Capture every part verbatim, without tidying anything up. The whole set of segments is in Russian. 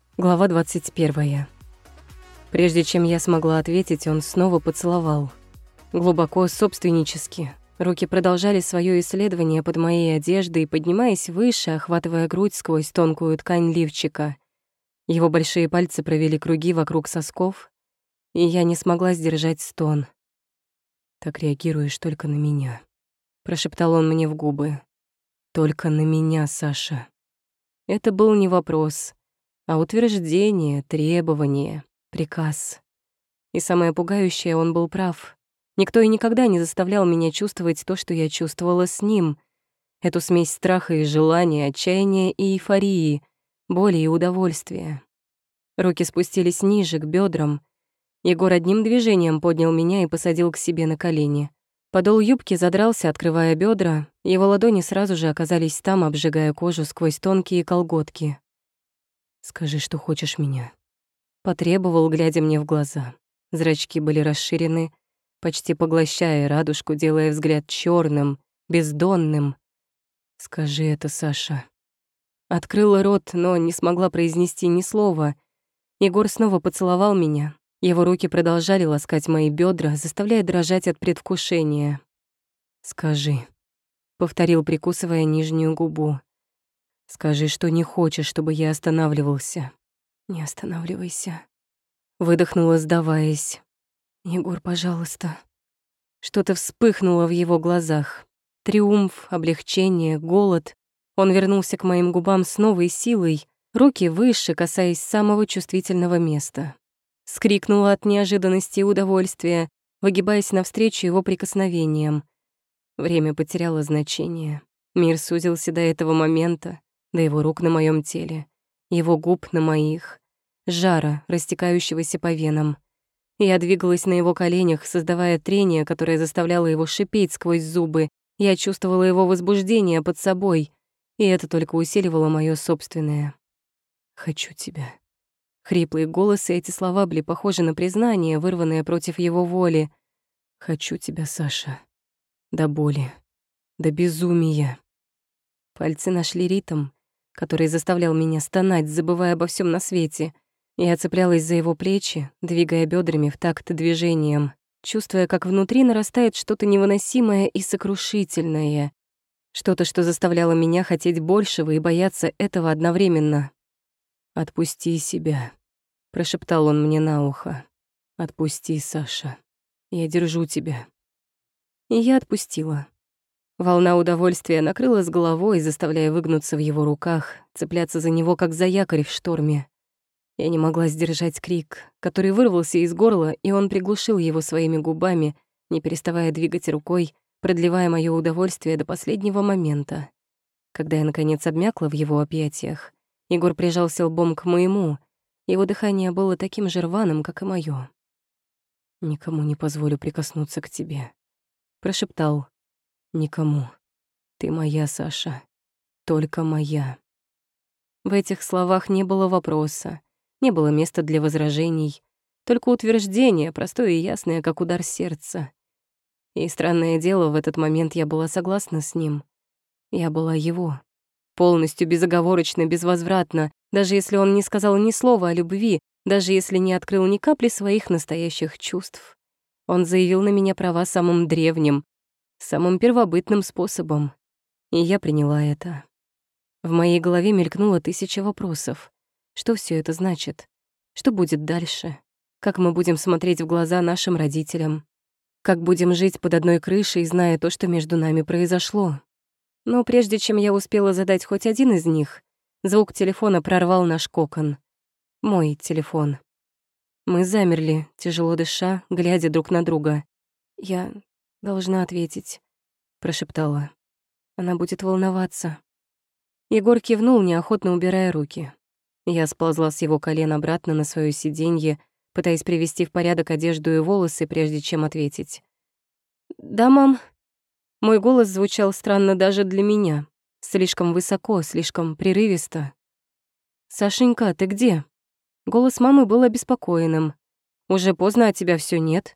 Глава двадцать первая. Прежде чем я смогла ответить, он снова поцеловал. Глубоко, собственнически. Руки продолжали свое исследование под моей одеждой, поднимаясь выше, охватывая грудь сквозь тонкую ткань лифчика. Его большие пальцы провели круги вокруг сосков, и я не смогла сдержать стон. «Так реагируешь только на меня», — прошептал он мне в губы. «Только на меня, Саша». Это был не вопрос, а утверждение, требование, приказ. И самое пугающее, он был прав. Никто и никогда не заставлял меня чувствовать то, что я чувствовала с ним. Эту смесь страха и желания, отчаяния и эйфории, боли и удовольствия. Руки спустились ниже, к бедрам. Егор одним движением поднял меня и посадил к себе на колени. Подол юбки задрался, открывая бедра. Его ладони сразу же оказались там, обжигая кожу сквозь тонкие колготки. «Скажи, что хочешь меня», — потребовал, глядя мне в глаза. Зрачки были расширены, почти поглощая радужку, делая взгляд черным, бездонным. «Скажи это, Саша». Открыла рот, но не смогла произнести ни слова. Егор снова поцеловал меня. Его руки продолжали ласкать мои бедра, заставляя дрожать от предвкушения. «Скажи», — повторил, прикусывая нижнюю губу. «Скажи, что не хочешь, чтобы я останавливался». «Не останавливайся», — выдохнула, сдаваясь. «Егор, пожалуйста». Что-то вспыхнуло в его глазах. Триумф, облегчение, голод. Он вернулся к моим губам с новой силой, руки выше, касаясь самого чувствительного места. Скрикнула от неожиданности и удовольствия, выгибаясь навстречу его прикосновениям. Время потеряло значение. Мир сузился до этого момента, до его рук на моем теле, его губ на моих, жара, растекающегося по венам. Я двигалась на его коленях, создавая трение, которое заставляло его шипеть сквозь зубы. Я чувствовала его возбуждение под собой, и это только усиливало моё собственное. «Хочу тебя». Хриплые голосы, эти слова были похожи на признание, вырванное против его воли. «Хочу тебя, Саша. До боли, до безумия». Пальцы нашли ритм, который заставлял меня стонать, забывая обо всем на свете. Я цеплялась за его плечи, двигая бедрами в такт движением, чувствуя, как внутри нарастает что-то невыносимое и сокрушительное, что-то, что заставляло меня хотеть большего и бояться этого одновременно. «Отпусти себя», — прошептал он мне на ухо. «Отпусти, Саша. Я держу тебя». И я отпустила. Волна удовольствия накрыла с головой, заставляя выгнуться в его руках, цепляться за него, как за якорь в шторме. Я не могла сдержать крик, который вырвался из горла, и он приглушил его своими губами, не переставая двигать рукой, продлевая моё удовольствие до последнего момента. Когда я, наконец, обмякла в его объятиях, Егор прижался лбом к моему. Его дыхание было таким же рваным, как и моё. «Никому не позволю прикоснуться к тебе», — прошептал. «Никому. Ты моя, Саша. Только моя». В этих словах не было вопроса, не было места для возражений, только утверждение, простое и ясное, как удар сердца. И странное дело, в этот момент я была согласна с ним. Я была его. Полностью, безоговорочно, безвозвратно, даже если он не сказал ни слова о любви, даже если не открыл ни капли своих настоящих чувств. Он заявил на меня права самым древним, самым первобытным способом. И я приняла это. В моей голове мелькнуло тысяча вопросов. Что все это значит? Что будет дальше? Как мы будем смотреть в глаза нашим родителям? Как будем жить под одной крышей, зная то, что между нами произошло? Но прежде чем я успела задать хоть один из них, звук телефона прорвал наш кокон. Мой телефон. Мы замерли, тяжело дыша, глядя друг на друга. «Я должна ответить», — прошептала. «Она будет волноваться». Егор кивнул, неохотно убирая руки. Я сползла с его колен обратно на своё сиденье, пытаясь привести в порядок одежду и волосы, прежде чем ответить. «Да, мам». Мой голос звучал странно даже для меня. Слишком высоко, слишком прерывисто. «Сашенька, ты где?» Голос мамы был обеспокоенным. «Уже поздно, а тебя всё нет».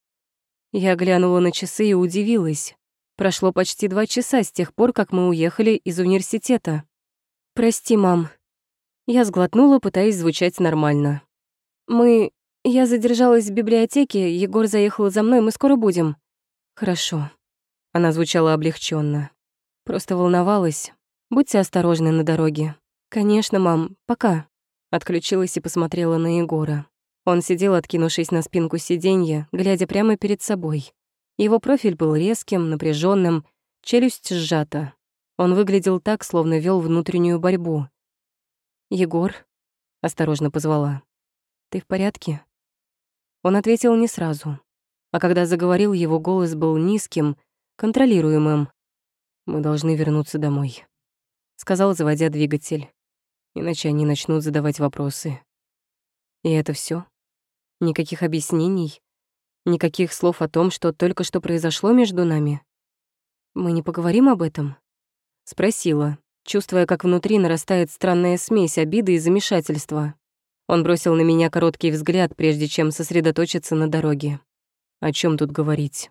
Я глянула на часы и удивилась. Прошло почти два часа с тех пор, как мы уехали из университета. «Прости, мам». Я сглотнула, пытаясь звучать нормально. «Мы... Я задержалась в библиотеке, Егор заехал за мной, мы скоро будем». «Хорошо». Она звучала облегченно. Просто волновалась. Будьте осторожны на дороге. «Конечно, мам, пока». Отключилась и посмотрела на Егора. Он сидел, откинувшись на спинку сиденья, глядя прямо перед собой. Его профиль был резким, напряженным, челюсть сжата. Он выглядел так, словно вел внутреннюю борьбу. «Егор?» — осторожно позвала. «Ты в порядке?» Он ответил не сразу. А когда заговорил, его голос был низким, контролируемым. «Мы должны вернуться домой», — сказал, заводя двигатель. «Иначе они начнут задавать вопросы». И это все? Никаких объяснений? Никаких слов о том, что только что произошло между нами? «Мы не поговорим об этом?» — спросила, чувствуя, как внутри нарастает странная смесь обиды и замешательства. Он бросил на меня короткий взгляд, прежде чем сосредоточиться на дороге. О чем тут говорить?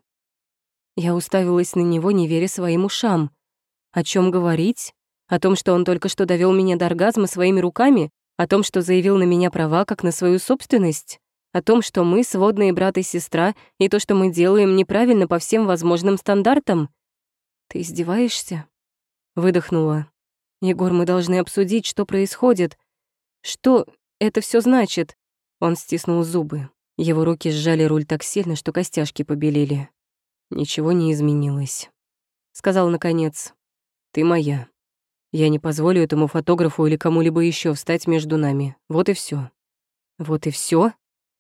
Я уставилась на него, не веря своим ушам. О чем говорить? О том, что он только что довел меня до оргазма своими руками? О том, что заявил на меня права, как на свою собственность? О том, что мы сводные брат и сестра, и то, что мы делаем, неправильно по всем возможным стандартам? «Ты издеваешься?» Выдохнула. «Егор, мы должны обсудить, что происходит. Что это все значит?» Он стиснул зубы. Его руки сжали руль так сильно, что костяшки побелели. «Ничего не изменилось», — сказал наконец. «Ты моя. Я не позволю этому фотографу или кому-либо еще встать между нами. Вот и все. «Вот и все?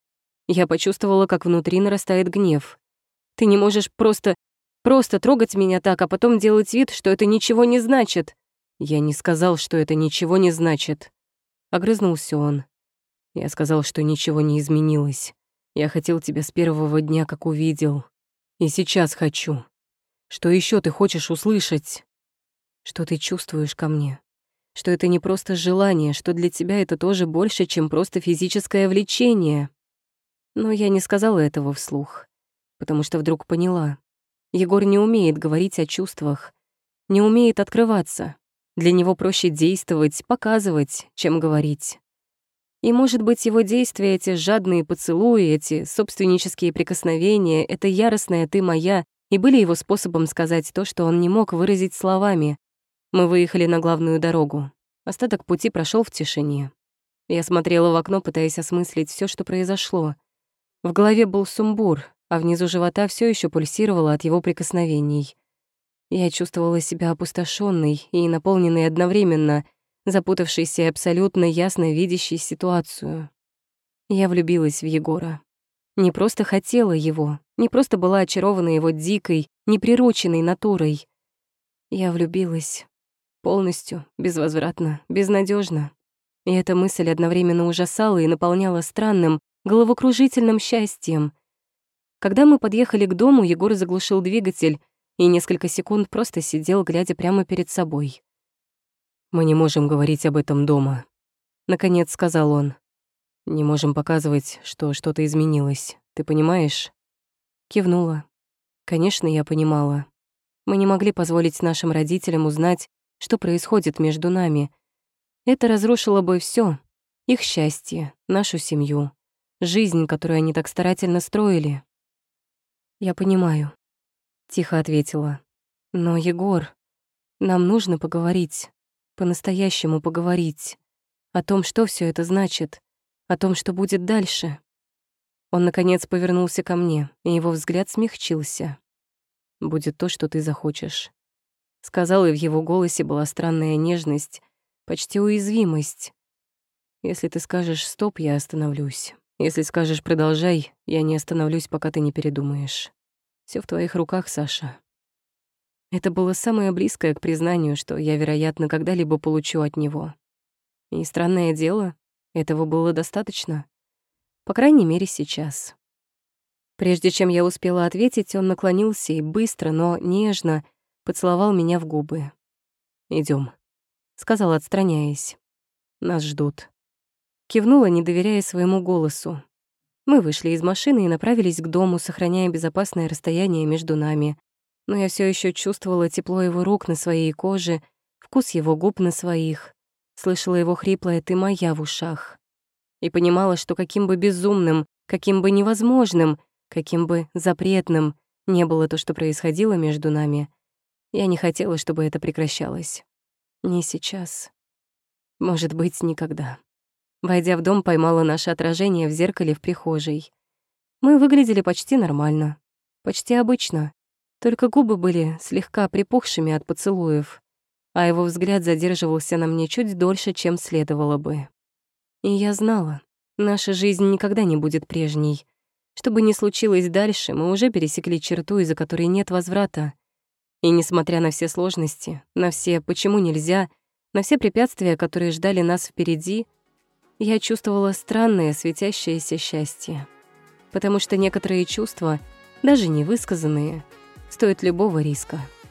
Я почувствовала, как внутри нарастает гнев. «Ты не можешь просто... просто трогать меня так, а потом делать вид, что это ничего не значит». «Я не сказал, что это ничего не значит». Огрызнулся он. «Я сказал, что ничего не изменилось. Я хотел тебя с первого дня, как увидел. И сейчас хочу. Что еще ты хочешь услышать? Что ты чувствуешь ко мне? Что это не просто желание, что для тебя это тоже больше, чем просто физическое влечение». Но я не сказала этого вслух, потому что вдруг поняла. Егор не умеет говорить о чувствах, не умеет открываться. Для него проще действовать, показывать, чем говорить. И, может быть, его действия, эти жадные поцелуи, эти собственнические прикосновения, это яростная «ты моя» и были его способом сказать то, что он не мог выразить словами. Мы выехали на главную дорогу. Остаток пути прошел в тишине. Я смотрела в окно, пытаясь осмыслить все, что произошло. В голове был сумбур, а внизу живота все еще пульсировало от его прикосновений. Я чувствовала себя опустошенной и наполненной одновременно, запутавшейся и абсолютно ясно видящей ситуацию. Я влюбилась в Егора. Не просто хотела его, не просто была очарована его дикой, неприрученной натурой. Я влюбилась полностью, безвозвратно, безнадежно. И эта мысль одновременно ужасала и наполняла странным, головокружительным счастьем. Когда мы подъехали к дому, Егор заглушил двигатель и несколько секунд просто сидел, глядя прямо перед собой. «Мы не можем говорить об этом дома», — наконец сказал он. «Не можем показывать, что что-то изменилось. Ты понимаешь?» Кивнула. Конечно, я понимала. Мы не могли позволить нашим родителям узнать, что происходит между нами. Это разрушило бы все: их счастье, нашу семью, жизнь, которую они так старательно строили. «Я понимаю», — тихо ответила. «Но, Егор, нам нужно поговорить, по-настоящему поговорить, о том, что все это значит, о том, что будет дальше». Он, наконец, повернулся ко мне, и его взгляд смягчился. «Будет то, что ты захочешь», — сказал, и в его голосе была странная нежность, почти уязвимость. «Если ты скажешь «стоп», я остановлюсь. Если скажешь «продолжай», я не остановлюсь, пока ты не передумаешь. Все в твоих руках, Саша». Это было самое близкое к признанию, что я, вероятно, когда-либо получу от него. И странное дело, этого было достаточно. По крайней мере, сейчас. Прежде чем я успела ответить, он наклонился и быстро, но нежно поцеловал меня в губы. Идем, сказал, отстраняясь. «Нас ждут». Кивнула, не доверяя своему голосу. Мы вышли из машины и направились к дому, сохраняя безопасное расстояние между нами. Но я все еще чувствовала тепло его рук на своей коже, вкус его губ на своих. слышала его хриплое «ты моя» в ушах и понимала, что каким бы безумным, каким бы невозможным, каким бы запретным не было то, что происходило между нами, я не хотела, чтобы это прекращалось. Не сейчас. Может быть, никогда. Войдя в дом, поймала наше отражение в зеркале в прихожей. Мы выглядели почти нормально, почти обычно, только губы были слегка припухшими от поцелуев, а его взгляд задерживался на мне чуть дольше, чем следовало бы. И я знала, наша жизнь никогда не будет прежней. Что бы ни случилось дальше, мы уже пересекли черту, из-за которой нет возврата. И несмотря на все сложности, на все «почему нельзя», на все препятствия, которые ждали нас впереди, я чувствовала странное светящееся счастье. Потому что некоторые чувства, даже невысказанные, стоят любого риска.